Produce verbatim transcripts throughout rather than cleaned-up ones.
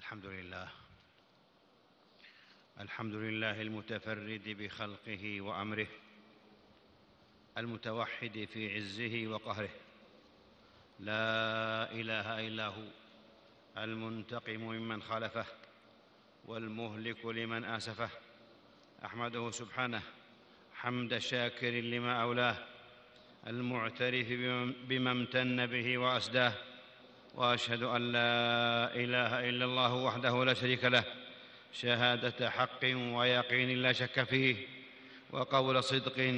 الحمد لله الحمد لله المتفرد بخلقه وأمره، المتوحد في عزه وقهره، لا إله إلا هو، المنتقم ممن خالفه والمهلك لمن آسفه. أحمده سبحانه حمد شاكر لما أولاه، المعترف بما امتن به وأسداه، وأشهد أن لا إله إلا الله وحده لا شريك له، شهادة حق ويقين لا شك فيه، وقول صدق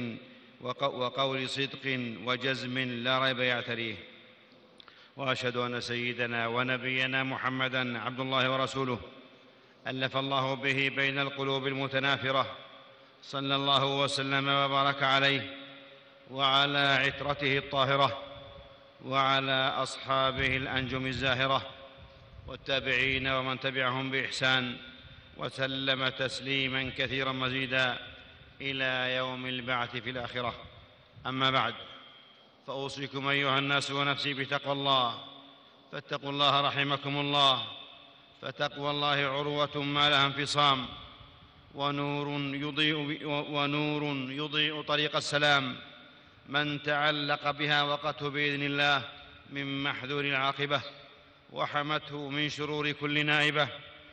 وقول صدق وجزم لا ريب يعتريه. وأشهد أن سيدنا ونبينا محمدًا عبد الله ورسوله، ألف الله به بين القلوب المتنافرة، صلى الله وسلم وبارك عليه وعلى عترته الطاهرة وعلى أصحابه الأنجم الزاهرة والتابعين ومن تبعهم بإحسان، وسلم تسليما كثيرا مزيدا إلى يوم البعث في الآخرة. أما بعد، فأوصيكم أيها الناس ونفسي بتقوى الله، فاتقوا الله رحمكم الله، فتقوى الله عروة ما لها انفصام، ونور يضيء, ونور يضيء طريق السلام. من تعلق بها وقته بإذن الله من محذور العاقبة، وحمته من شرور كل نائبة.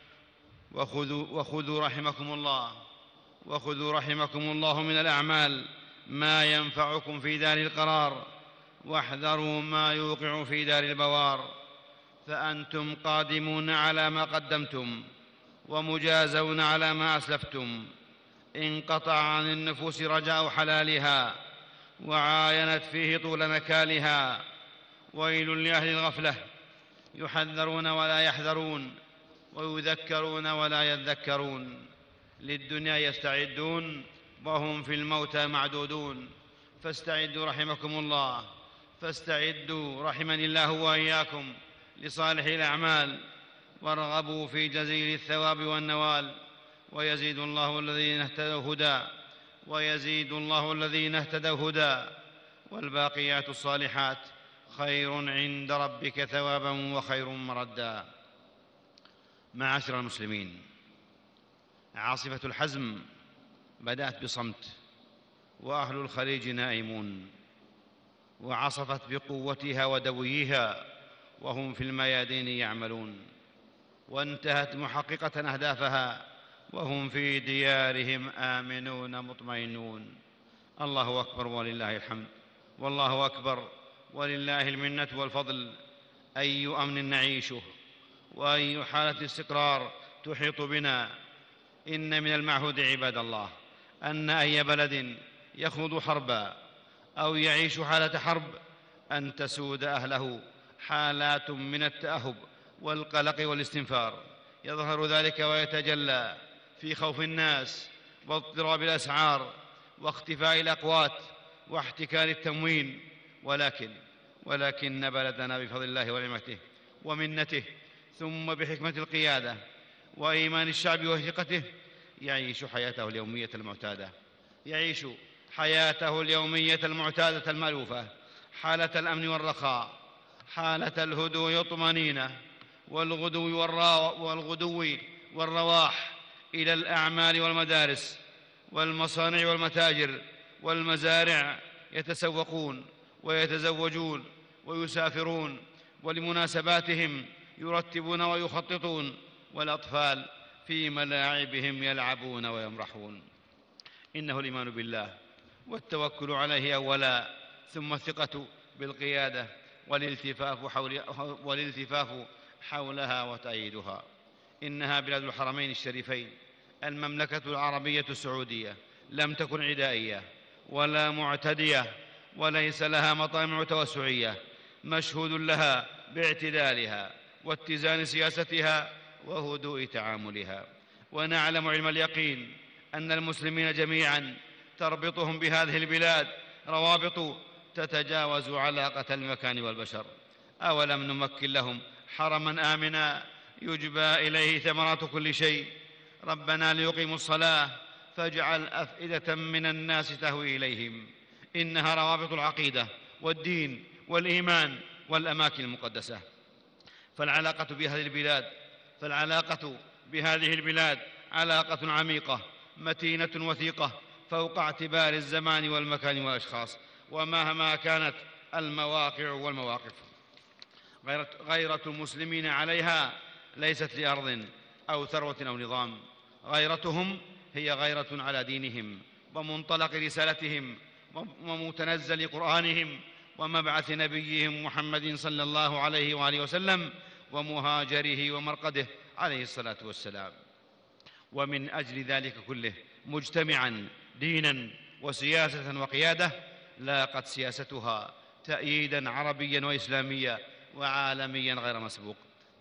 وخذوا, وخذوا رحمكم الله وخذوا رحمكم الله من الأعمال ما ينفعكم في دار القرار، واحذروا ما يوقع في دار البوار. فأنتم قادمون على ما قدمتم، ومجازون على ما أسلفتم. انقطع عن النفوس رجاء حلالها، وعاينت فيه طول نكالها. ويل لأهل الغفلة، يحذرون ولا يحذرون، ويذكرون ولا يذكرون. للدنيا يستعدون وهم في الموتى معدودون. فاستعدوا رحمكم الله، فاستعدوا رحمني الله وإياكم لصالح الأعمال، وارغبوا في جزيل الثواب والنوال. ويزيد الله الذين اهتدوا هدى ويزيد الله الذين اهتدوا هدى والباقيات الصالحات خير عند ربك ثوابا وخير مردا. معاشر المسلمين، عاصفة الحزم بدأت بصمت، وأهل الخليج نائمون، وعصفت بقوتها ودويها وهم في الميادين يعملون، وانتهت محققة أهدافها وهم في ديارهم آمنون مطمئنون. الله أكبر ولله الحمد، والله أكبر ولله المنة والفضل. أي أمن نعيشه، وأي حالة استقرار تحيط بنا. إن من المعهود عباد الله أن أي بلد يخوض حربا أو يعيش حالة حرب أن تسود أهله حالات من التأهب والقلق والاستنفار. يظهر ذلك ويتجلى في خوف الناس واضطراب الأسعار واختفاء الأقوات واحتكار التموين. ولكن ولكن بلدنا بفضل الله ونعمته ومنته، ثم بحكمة القيادة وإيمان الشعب وثقته، يعيش حياته اليومية المعتادة يعيش حياته اليومية المعتادة المألوفة، حالة الأمن والرخاء، حالة الهدوء والطمأنينة، والغدو والغدو والرواح إلى الأعمال والمدارس والمصانع والمتاجر والمزارع، يتسوقون ويتزوجون ويسافرون، ولمناسباتهم يرتبون ويخططون، والأطفال في ملاعبهم يلعبون ويمرحون. إنه الإيمان بالله والتوكل عليه أولا، ثم الثقة بالقيادة والالتفاف, حول والالتفاف حولها وتأييدها. إنها بلاد الحرمين الشريفين، المملكة العربية السعودية، لم تكن عدائية ولا معتدية، وليس لها مطامع توسعية، مشهود لها باعتدالها واتزان سياستها وهدوء تعاملها. ونعلم علم اليقين أن المسلمين جميعا تربطهم بهذه البلاد روابط تتجاوز علاقة المكان والبشر. أولم نمكن لهم حرما آمنا يجبى إليه ثمرات كل شيء. ربنا ليقيموا الصلاة فاجعل أفئدة من الناس تهوي إليهم. إنها روابط العقيدة والدين والإيمان والأماكن المقدسة. فالعلاقة بهذه البلاد فالعلاقة بهذه البلاد علاقة عميقة متينة وثيقة فوق اعتبار الزمان والمكان والأشخاص، ومهما كانت المواقع والمواقف. غيرة المسلمين عليها ليست لأرض أو ثروة أو نظام، غيرتهم هي غيرة على دينهم ومنطلق رسالتهم ومتنزل قرآنهم ومبعث نبيهم محمد صلى الله عليه وآله وسلم ومهاجره ومرقده عليه الصلاة والسلام. ومن أجل ذلك كله مجتمعا دينا وسياسة وقيادة لاقت سياستها تأييدا عربيا وإسلاميا وعالميا غير مسبوق،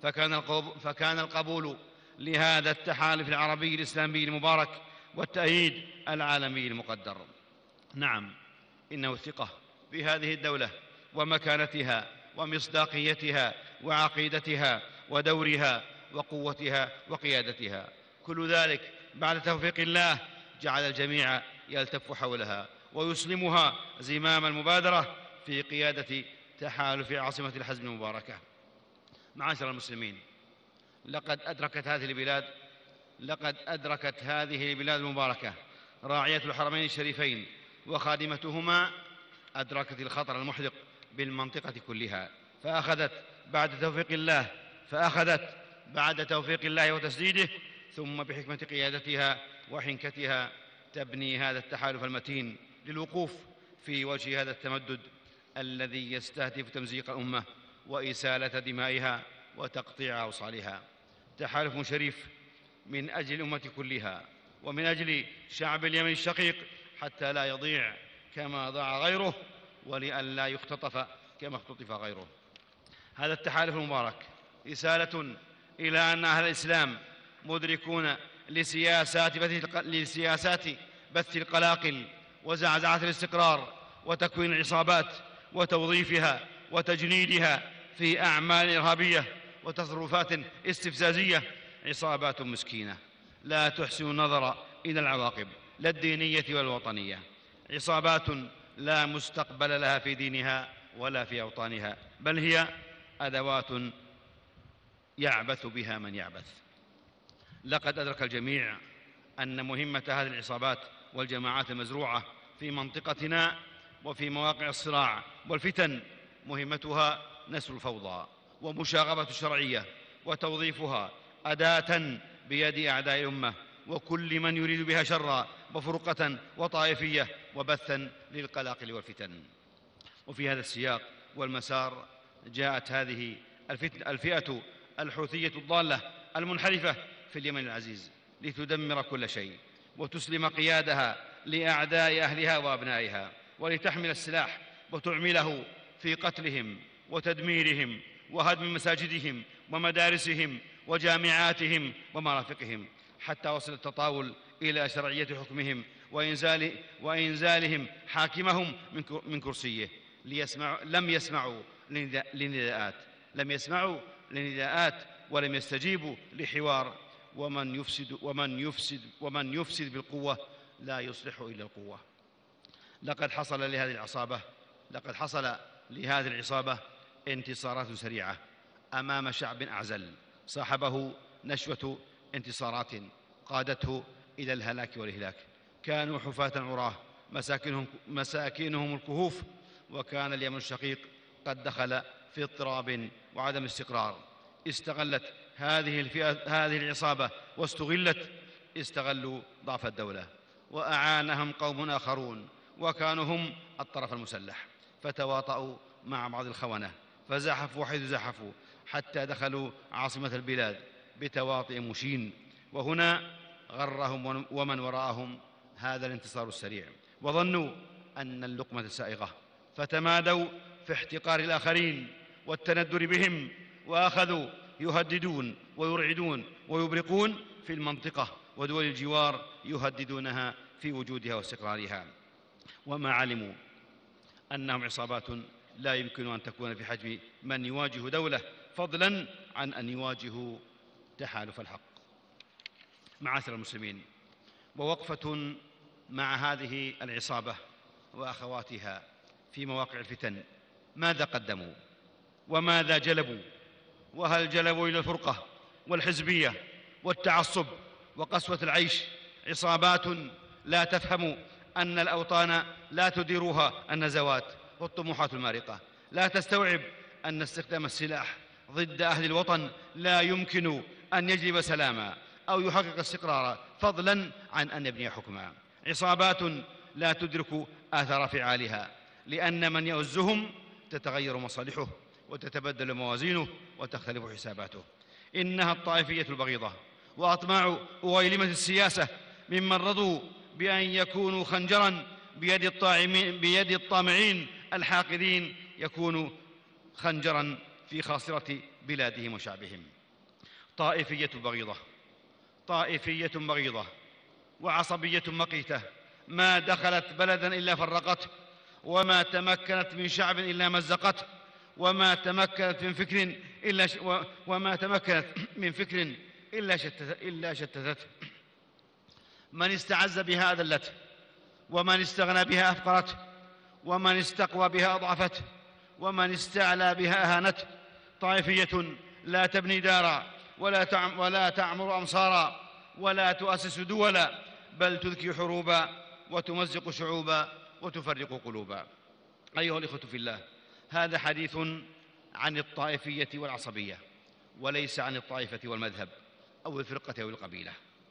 فكان القبول لهذا التحالف العربي الإسلامي المبارك والتأييد العالمي المقدر. نعم، إنه الثقة في هذه الدولة ومكانتها ومصداقيتها وعقيدتها ودورها وقوتها وقيادتها، كل ذلك بعد توفيق الله جعل الجميع يلتف حولها ويسلمها زمام المبادرة في قيادة تحالف عاصمة الحزب المباركة. معاشر المسلمين، لقد أدركت هذه البلاد لقد أدركت هذه البلاد المباركة راعية الحرمين الشريفين وخادمتهما أدركت الخطر المحدق بالمنطقة كلها، فأخذت بعد توفيق الله فأخذت بعد توفيق الله وتسديده ثم بحكمة قيادتها وحنكتها تبني هذا التحالف المتين للوقوف في وجه هذا التمدد الذي يستهدف تمزيق الأمة وإسالة دمائها وتقطيع أوصالها. تحالف شريف من أجل الأمة كلها ومن أجل شعب اليمن الشقيق حتى لا يضيع كما ضاع غيره ولئلا يختطف كما اختطف غيره. هذا التحالف المبارك رسالة إلى أن أهل الإسلام مدركون لسياسات بث, لسياسات بث القلاقل وزعزعة الاستقرار وتكوين العصابات وتوظيفها وتجنيدها في أعمال إرهابية وتصرفات استفزازية، عصابات مسكينة لا تحسن النظر إلى العواقب لا الدينية والوطنية، عصابات لا مستقبل لها في دينها ولا في أوطانها، بل هي أدوات يعبث بها من يعبث. لقد أدرك الجميع أن مهمة هذه العصابات والجماعات المزروعة في منطقتنا وفي مواقع الصراع والفتن مهمتها نسر الفوضى ومشاغبة الشرعية وتوظيفها أداة بيد أعداء الأمة وكل من يريد بها شرا وفرقة وطائفية وبثا للقلاقل والفتن. وفي هذا السياق والمسار جاءت هذه الفئة الحوثية الضالة المنحرفة في اليمن العزيز لتدمر كل شيء وتسلم قيادها لأعداء أهلها وأبنائها ولتحمل السلاح وتعمله في قتلهم وتدميرهم وهدم مساجدهم ومدارسهم وجامعاتهم ومرافقهم، حتى وصل التطاول إلى شرعية حكمهم وإنزال وإنزالهم حاكمهم من كرسيه. ليسمعوا لم يسمعوا لنداءات لم يسمعوا لنداءات ولم يستجيبوا لحوار، ومن يفسد ومن يفسد ومن يفسد بالقوة لا يصلح إلا القوة. لقد حصل لهذه العصابة لقد حصل لهذه العصابة انتصارات سريعة أمام شعب أعزل صاحبه نشوة انتصارات قادته إلى الهلاك والإهلاك. كانوا حفاة عراه مساكنهم, مساكنهم الكهوف، وكان اليمن الشقيق قد دخل في اضطراب وعدم استقرار. استغلت هذه الفئة هذه العصابة واستغلت استغلوا ضعف الدولة وأعانهم قوم آخرون وكانوا هم الطرف المسلح، فتواطؤوا مع بعض الخونة فزحفوا حيث زحفوا حتى دخلوا عاصمة البلاد بتواطئ مشين، وهنا غرهم ومن وراءهم هذا الانتصار السريع وظنوا أن اللقمة سائغة، فتمادوا في احتقار الآخرين والتندر بهم، وأخذوا يهددون ويرعدون ويبرقون في المنطقة ودول الجوار يهددونها في وجودها واستقرارها، وما علموا أنهم عصابات لا يمكن أن تكون في حجم من يواجه دولة، فضلا عن أن يواجهوا تحالف الحق. معاشر المسلمين، ووقفة مع هذه العصابة وأخواتها في مواقع الفتن، ماذا قدموا وماذا جلبوا؟ وهل جلبوا إلى الفرقة والحزبية والتعصب وقسوة العيش، عصابات لا تفهم أن الأوطان لا تديرها النزوات والطموحات المارقة، لا تستوعب أن استخدام السلاح ضد أهل الوطن لا يمكن أن يجلب سلاما أو يحقق استقرارا، فضلا عن أن يبني حكما. عصابات لا تدرك آثار فعالها، لأن من يؤزهم تتغير مصالحه وتتبدل موازينه وتختلف حساباته. إنها الطائفية البغيضة وأطماع أويلمة السياسة ممن رضوا بأن يكونوا خنجرا بيد الطاعمين بيد الطامعين الحاقدين، يكونوا خنجرا في خاصرة بلادهم وشعبهم. طائفية بغيضة طائفية بغيضة وعصبية مقيتة، ما دخلت بلدا إلا فرقته، وما تمكنت من شعب إلا مزقته، وما تمكنت من فكر إلا ش... وما تمكنت من فكر إلا شتت... إلا شتتته. من استعز بها أذلته، ومن استغنى بها أفقرته، ومن استقوى بها أضعفته، ومن استعلى بها أهانته. طائفية لا تبني دارا ولا, تعم... ولا تعمر أمصارا ولا تؤسس دولا، بل تذكي حروبا وتمزق شعوبا وتفرق قلوبا. أيها الإخوة في الله، هذا حديث عن الطائفية والعصبية، وليس عن الطائفة والمذهب أو الفرقة أو القبيلة.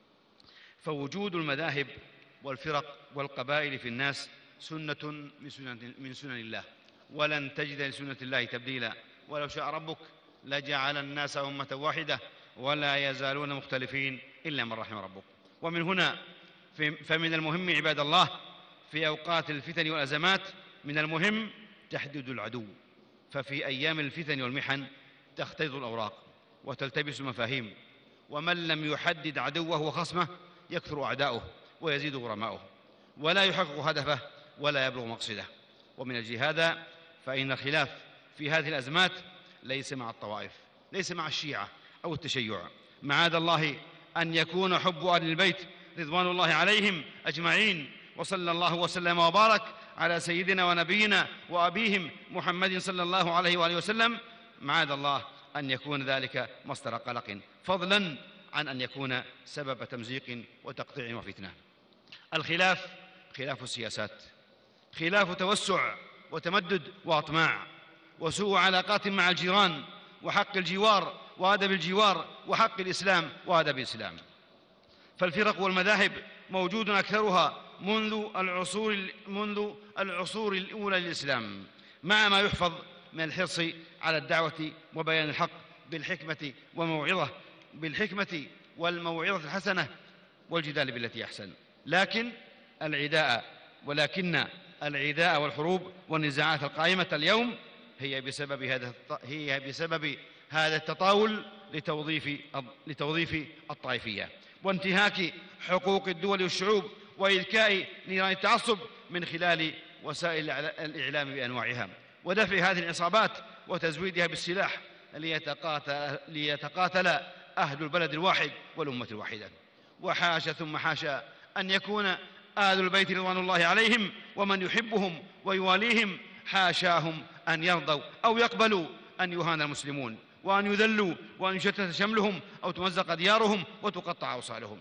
فوجود المذاهب والفرق والقبائل في الناس سنة من سنن, من سنن الله، ولن تجد لسنة الله تبديلا، ولو شاء ربك لجعل الناس أمة واحدة ولا يزالون مختلفين إلا من رحم ربك. ومن هنا فمن المهم عباد الله في أوقات الفتن والأزمات من المهم تحديد العدو، ففي أيام الفتن والمحن تختلط الأوراق وتلتبس المفاهيم، ومن لم يحدد عدوه وخصمه يكثر أعداؤه ويزيد غرماؤه ولا يحقق هدفه ولا يبلغ مقصده. ومن أجل هذا فإن الخلاف في هذه الأزمات ليس مع الطوائف، ليس مع الشيعة أو التشيع. معاذ الله أن يكون حب أهل البيت رضوان الله عليهم أجمعين، وصلى الله وسلم وبارك على سيدنا ونبينا وأبيهم محمد صلى الله عليه وآله وسلم. معاذ الله أن يكون ذلك مصدر قلق، فضلا عن أن يكون سبب تمزيق وتقطيع وفتنة. الخلاف خلاف السياسات، خلاف توسع وتمدد وأطماع وسوء علاقات مع الجيران وحق الجوار وآدب الجوار وحق الإسلام وآدب الإسلام. فالفرق والمذاهب موجود أكثرها منذ العصور, منذ العصور الأولى للإسلام، مع ما يحفظ من الحرص على الدعوة وبيان الحق بالحكمة وموعظة بالحكمة والموعظة الحسنة والجدال بالتي أحسن. لكن العداء ولكن العداء والحروب والنزاعات القائمة اليوم هي بسبب هذا هي بسبب هذا التطاول لتوظيف لتوظيف الطائفية وانتهاك حقوق الدول والشعوب وإذكاء نيران التعصب من خلال وسائل الإعلام بأنواعها، ودفع هذه العصابات وتزويدها بالسلاح ليتقاتل, ليتقاتل أهل البلد الواحد والأمة الواحدة. وحاشا ثم حاشا أن يكون آل البيت رضوان الله عليهم ومن يحبهم ويواليهم حاشاهم أن يرضوا أو يقبلوا أن يهان المسلمون وأن يذلوا وأن يشتت شملهم أو تمزق ديارهم وتقطع أوصالهم.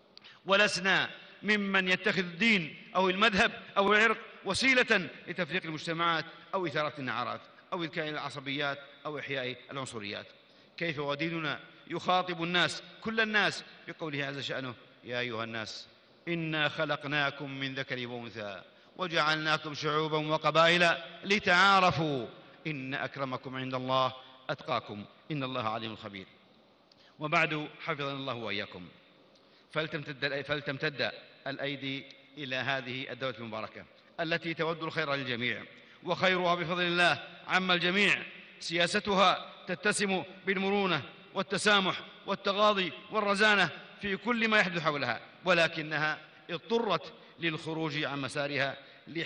ولسنا ممن يتخذ الدين أو المذهب أو العرق وسيلة لتفريق المجتمعات أو إثارة النعرات أو إذكاء العصبيات أو إحياء العنصريات. كيف وديننا يخاطب الناس كل الناس بقوله عز شأنه: يا أيها الناس إنا خلقناكم من ذكر وأنثى وجعلناكم شعوبا وقبائل لتعارفوا إن أكرمكم عند الله أتقاكم إن الله عليم خبير. وبعد، حفظنا الله وإياكم، فلتمتد, فلتمتد الأيدي إلى هذه الدولة المباركة التي تود الخير للجميع، وخيرها بفضل الله عم الجميع. سياستها تتسم بالمرونة والتسامح والتغاضي والرزانة في كل ما يحدث حولها، ولكنها اضطرت للخروج عن مسارها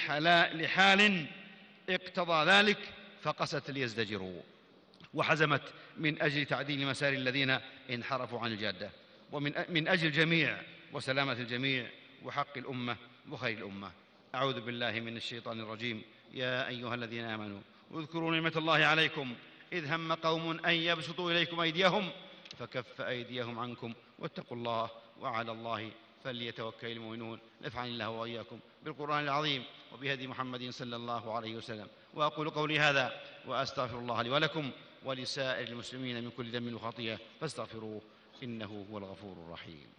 لحال اقتضى ذلك فقست ليزدجروا، وحزمت من أجل تعديل مسار الذين انحرفوا عن الجادة، ومن من أجل الجميع وسلامة الجميع وحق الأمة وخير الأمة. أعوذ بالله من الشيطان الرجيم. يا أيها الذين آمنوا اذكروا نعمة الله عليكم إذ هم قوم أن يبسطوا إليكم أيديهم فكف أيديهم عنكم واتقوا الله وعلى الله فليتوكل المؤمنون. نفعني الله وإياكم بالقرآن العظيم وبهدي محمد صلى الله عليه وسلم. وأقول قولي هذا وأستغفر الله لي ولكم ولسائر المسلمين من كل ذنب وخطيئة فاستغفروه إنه هو الغفور الرحيم.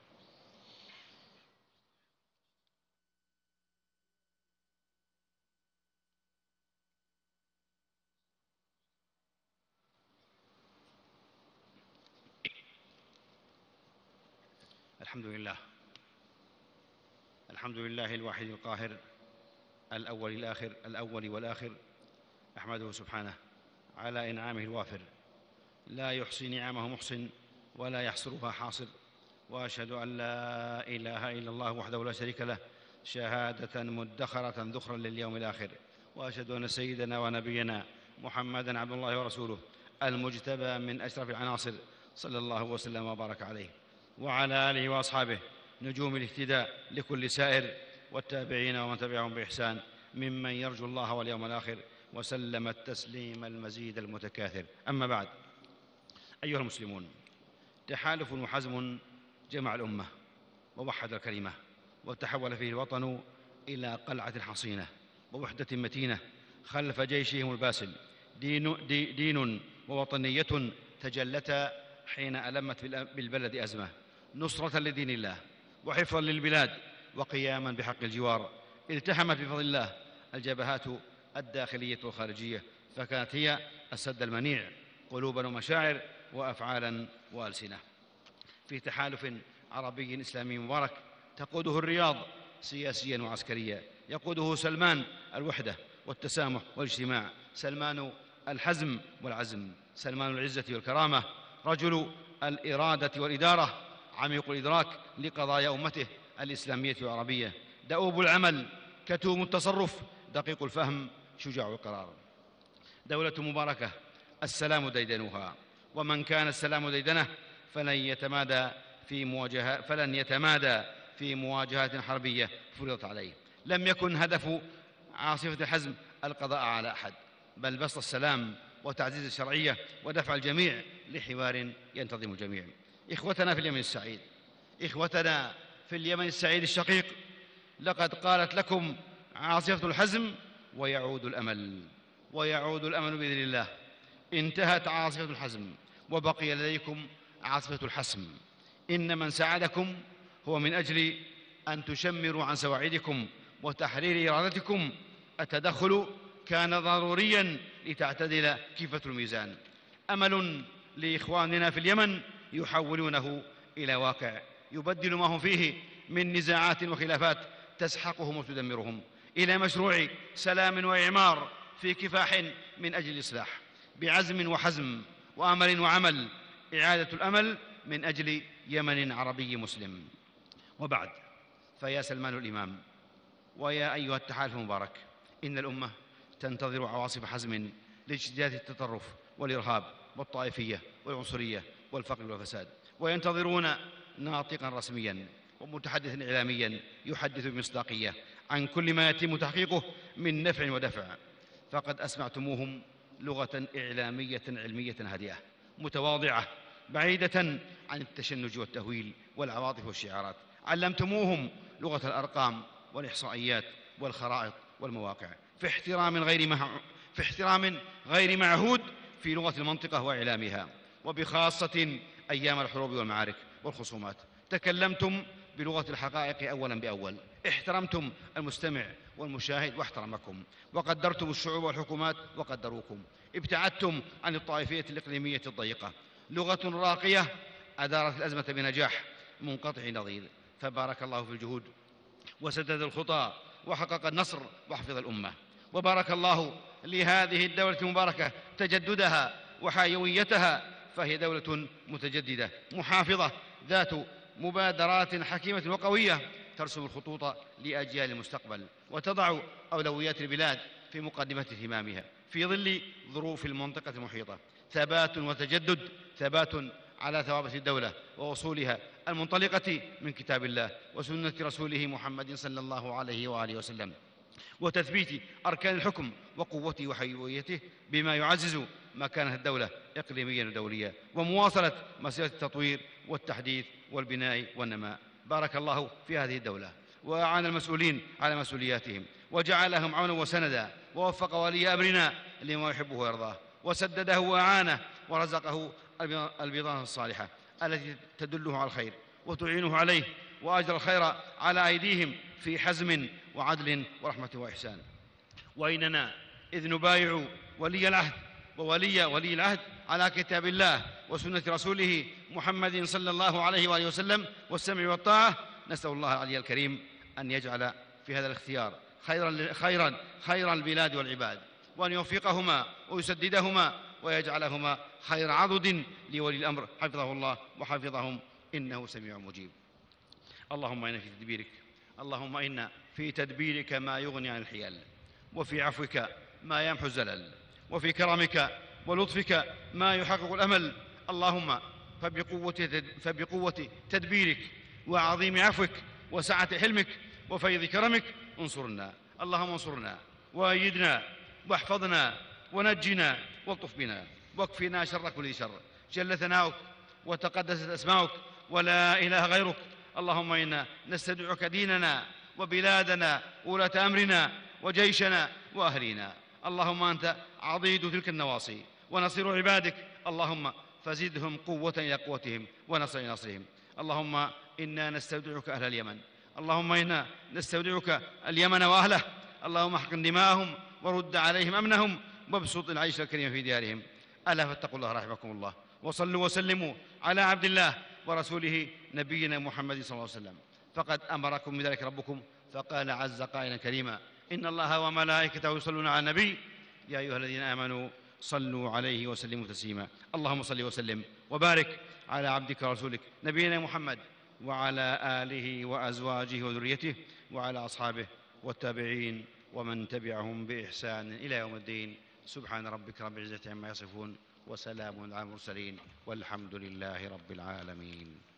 الحمد لله الحمد لله الواحد القاهر الأول الآخر الأول والآخر. أحمده سبحانه على إنعامه الوافر، لا يحصي نعمه محصن ولا يحصرها حاصر. وأشهد أن لا إله إلا الله وحده لا شريك له شهادة مدخرة ذخرا لليوم الآخر. وأشهد أن سيدنا ونبينا محمدًا عبد الله ورسوله المجتبى من أشرف العناصر صلى الله وسلم وبارك عليه وعلى آله وأصحابه نجوم الاهتداء لكل سائر والتابعين ومن تبعهم بإحسان ممن يرجو الله واليوم الآخر وسلم التسليم المزيد المتكاثر. أما بعد، أيها المسلمون، تحالف وحزم جمع الأمة ووحد الكلمة وتحول فيه الوطن إلى قلعة حصينة ووحدة متينة خلف جيشهم الباسل. دين, دي دين ووطنية تجلتا حين ألمت بالبلد أزمة، نصرة لدين الله وحفظا للبلاد وقياما بحق الجوار. التحمت بفضل الله الجبهات الداخلية والخارجية، فكانت هي السد المنيع قلوبا ومشاعر وأفعالا وألسنة. في تحالف عربي إسلامي مبارك تقوده الرياض سياسيا وعسكريا، يقوده سلمان الوحدة والتسامح والاجتماع، سلمان الحزم والعزم، سلمان العزة والكرامة، رجل الإرادة والإدارة، عميق الإدراك لقضايا أمته الإسلامية والعربية، دؤوب العمل، كتوم التصرف، دقيق الفهم، شجاع القرار. دولة مباركة السلام ديدنها، ومن كان السلام ديدنه فلن يتمادى في مواجهة فلن يتمادى في مواجهات حربية فرضت عليه. لم يكن هدف عاصفة الحزم القضاء على أحد، بل بسط السلام وتعزيز الشرعية ودفع الجميع لحوار ينتظم الجميع. إخوتنا في اليمن السعيد، إخوتنا في اليمن السعيد الشقيق، لقد قالت لكم عاصفة الحزم ويعود الأمل، ويعود الأمل بإذن الله. انتهت عاصفة الحزم وبقي لديكم عاصفة الحسم. إن من ساعدكم هو من أجل أن تشمروا عن سواعدكم وتحرير إرادتكم. التدخل كان ضروريا لتعتدل كفة الميزان. أمل لإخواننا في اليمن يحولونه إلى واقع، يبدل ما هم فيه من نزاعات وخلافات تسحقهم وتدمرهم إلى مشروع سلام وإعمار في كفاح من أجل الإصلاح، بعزم وحزم وأمل وعمل، إعادة الأمل من أجل يمن عربي مسلم. وبعد، فيا سلمان الإمام ويا أيها التحالف المبارك، إن الأمة تنتظر عواصف حزم لاجتياز التطرف والإرهاب والطائفية والعنصرية والفقر والفساد، وينتظرون ناطقا رسميا ومتحدثا إعلاميا يحدث بمصداقية عن كل ما يتم تحقيقه من نفع ودفع. فقد أسمعتموهم لغة إعلامية علمية هادئة متواضعة بعيدة عن التشنج والتهويل والعواطف والشعارات. علمتموهم لغة الأرقام والإحصائيات والخرائط والمواقع في احترام غير مع... في احترام غير معهود في لغة المنطقة وإعلامها، وبخاصة أيام الحروب والمعارك والخصومات. تكلمتم بلغة الحقائق أولا بأول، احترمتم المستمع والمشاهد واحترمكم، وقدرتم الشعوب والحكومات وقدروكم، ابتعدتم عن الطائفية الإقليمية الضيقة. لغة راقية أدارت الأزمة بنجاح منقطع نظير. فبارك الله في الجهود وسدد الخطى وحقق النصر وحفظ الأمة. وبارك الله لهذه الدولة المباركة تجددها وحيويتها، فهي دولة متجددة محافظة ذات مبادرات حكيمة وقوية ترسم الخطوط لأجيال المستقبل وتضع أولويات البلاد في مقدمة اهتمامها في ظل ظروف المنطقة المحيطة. ثبات وتجدد، ثبات على ثوابت الدولة ووصولها المنطلقة من كتاب الله وسنة رسوله محمد صلى الله عليه وآله وسلم، وتثبيت أركان الحكم وقوته وحيويته بما يعزز مكانة الدولة إقليميا ودوليا، ومواصلة مسيرة التطوير والتحديث والبناء والنماء. بارك الله في هذه الدولة، وأعان المسؤولين على مسؤولياتهم، وجعلهم عونا وسندا، ووفق ولي أمرنا لما يحبه ويرضاه، وسدده وأعانه، ورزقه البطانة الصالحة التي تدله على الخير وتعينه عليه، وأجرى الخير على أيديهم في حزم وعدل ورحمة وإحسان. وإننا إذ نبايع ولي العهد وولي ولي العهد على كتاب الله وسنة رسوله محمد صلى الله عليه وآله وسلم والسمع والطاعة، نسأل الله العلي الكريم أن يجعل في هذا الاختيار خيرا خيرا خير البلاد والعباد، وأن يوفقهما ويسددهما ويجعلهما خير عضد لولي الأمر حفظه الله وحفظهم، إنه سميع مجيب. اللهم إنا في تدبيرك اللهم إنا في تدبيرك ما يغني عن الحيل، وفي عفوك ما يمحو الزلل، وفي كرمك ولطفك ما يحقق الأمل. اللهم فبقوة, فبقوة تدبيرك وعظيم عفوك وسعة حلمك وفيض كرمك انصرنا، اللهم انصرنا وأيدنا واحفظنا ونجنا والطف بنا، واكفنا شر كل شر. جل ثناؤك وتقدست أسماؤك ولا إله غيرك. اللهم إنا نستودعك ديننا وبلادنا وولاة أمرنا وجيشنا وأهلينا. اللهم أنت عضيد تلك النواصي ونصير عبادك، اللهم فزدهم قوة إلى قوتهم ونصر إلى نصرهم. اللهم إنا نستودعك أهل اليمن، اللهم إنا نستودعك اليمن وأهله، اللهم احقن دماءهم ورد عليهم أمنهم وابسط العيش الكريم في ديارهم. ألا فاتقوا الله رحمكم الله، وصلوا وسلموا على عبد الله ورسوله نبينا محمد صلى الله عليه وسلم، فقد أمركم بذلك ربكم فقال عز قائلا كريما: إن الله وملائكته يصلون على النبي يا أيها الذين آمنوا صلوا عليه وسلموا تسليما. اللهم صل وسلم وبارك على عبدك ورسولك نبينا محمد وعلى آله وأزواجه وذريته وعلى أصحابه والتابعين ومن تبعهم بإحسان إلى يوم الدين. سبحان ربك رب العزة عما يصفون وسلام على المرسلين والحمد لله رب العالمين.